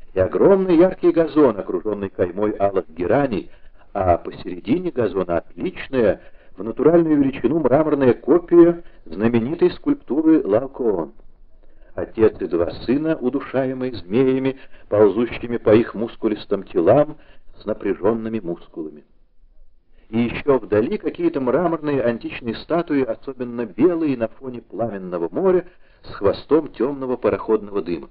и огромный яркий газон, окруженный каймой алых гераней, а посередине газона отличная, в натуральную величину мраморная копия знаменитой скульптуры Лаокоон. Отец и два сына, удушаемые змеями, ползущими по их мускулистым телам с напряженными мускулами. И еще вдали какие-то мраморные античные статуи, особенно белые на фоне пламенного моря, с хвостом темного пароходного дыма.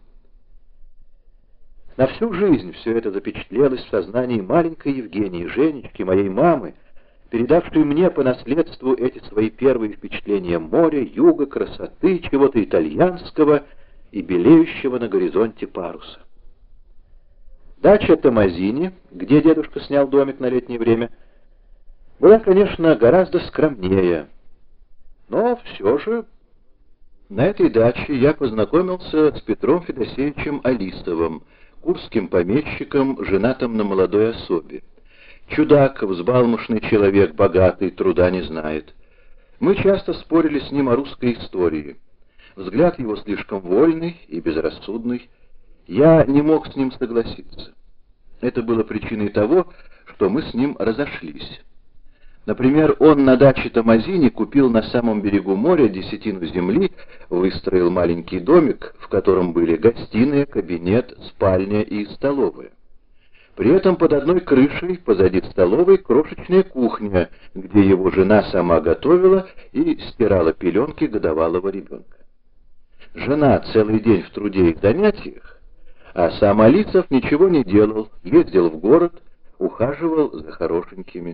На всю жизнь все это запечатлелось в сознании маленькой Евгении, Женечки, моей мамы, передавшей мне по наследству эти свои первые впечатления моря, юга, красоты, чего-то итальянского и белеющего на горизонте паруса. Дача Томазини, где дедушка снял домик на летнее время, была, конечно, гораздо скромнее, но все же на этой даче я познакомился с Петром Федосеевичем Алисовым, курским помещиком, женатым на молодой особе. Чудак, взбалмошный человек, богатый, труда не знает. Мы часто спорили с ним о русской истории. Взгляд его слишком вольный и безрассудный. Я не мог с ним согласиться. Это было причиной того, что мы с ним разошлись. Например, он на даче Томазини купил на самом берегу моря десятину земли, выстроил маленький домик, в котором были гостиная, кабинет, спальня и столовая. При этом под одной крышей, позади столовой, крошечная кухня, где его жена сама готовила и стирала пеленки годовалого ребенка. Жена целый день в труде и занятиях, а сам Алисов ничего не делал, ездил в город, ухаживал за хорошенькими.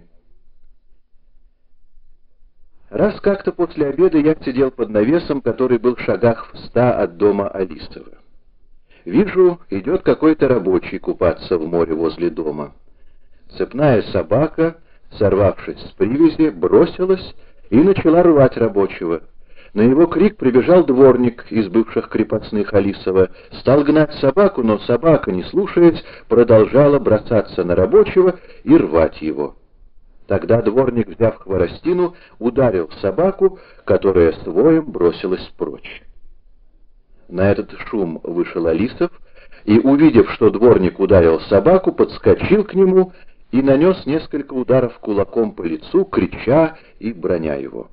Раз как-то после обеда я сидел под навесом, который был в шагах в 100 от дома Алисова. Вижу, идет какой-то рабочий купаться в море возле дома. Цепная собака, сорвавшись с привязи, бросилась и начала рвать рабочего. На его крик прибежал дворник из бывших крепостных Алисова, стал гнать собаку, но собака, не слушаясь, продолжала бросаться на рабочего и рвать его. Тогда дворник, взяв хворостину, ударил собаку, которая с воем бросилась прочь. На этот шум вышел Алисов и, увидев, что дворник ударил собаку, подскочил к нему и нанес несколько ударов кулаком по лицу, крича и браня его.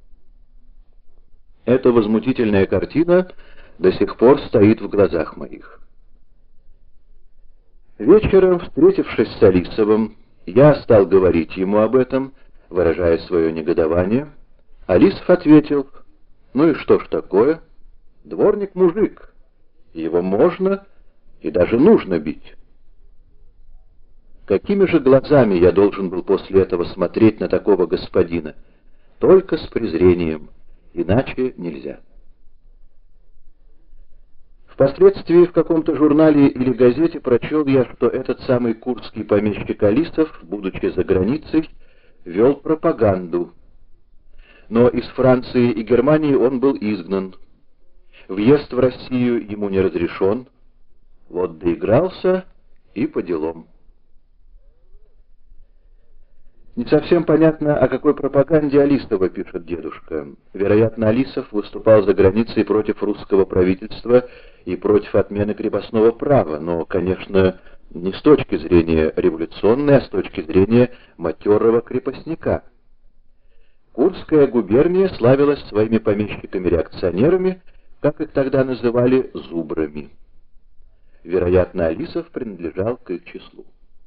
Эта возмутительная картина до сих пор стоит в глазах моих. Вечером, встретившись с Алисовым, я стал говорить ему об этом, выражая свое негодование. Алисов ответил: «Ну и что ж такое? Дворник мужик, его можно и даже нужно бить». Какими же глазами я должен был после этого смотреть на такого господина? Только с презрением, иначе нельзя. Впоследствии в каком-то журнале или газете прочел я, что этот самый курский помещик Алисов, будучи за границей, вел пропаганду. Но из Франции и Германии он был изгнан. Въезд в Россию ему не разрешен. Вот доигрался и по делам. Не совсем понятно, о какой пропаганде Алисова пишет дедушка. Вероятно, Алисов выступал за границей против русского правительства и против отмены крепостного права, но, конечно, не с точки зрения революционной, а с точки зрения матерого крепостника. Курская губерния славилась своими помещиками-реакционерами, как их тогда называли, зубрами. Вероятно, Алисов принадлежал к их числу.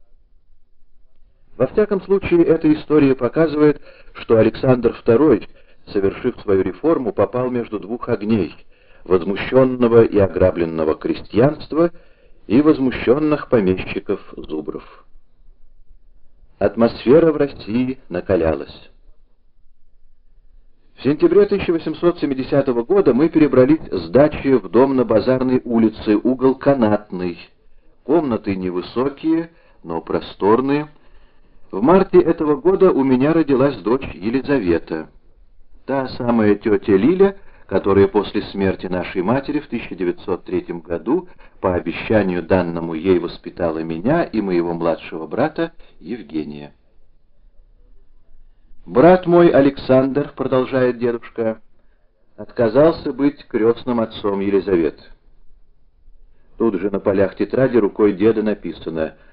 Во всяком случае, эта история показывает, что Александр II, совершив свою реформу, попал между двух огней — возмущенного и ограбленного крестьянства и возмущенных помещиков-зубров. Атмосфера в России накалялась. В сентябре 1870 года мы перебрались с дачи в дом на Базарной улице, угол Канатный. Комнаты невысокие, но просторные. В марте этого года у меня родилась дочь Елизавета. Та самая тетя Лиля, которая после смерти нашей матери в 1903 году по обещанию данному ей воспитала меня и моего младшего брата Евгения. «Брат мой Александр, — продолжает дедушка, — отказался быть крестным отцом Елизаветы. Тут же на полях тетради рукой деда написано: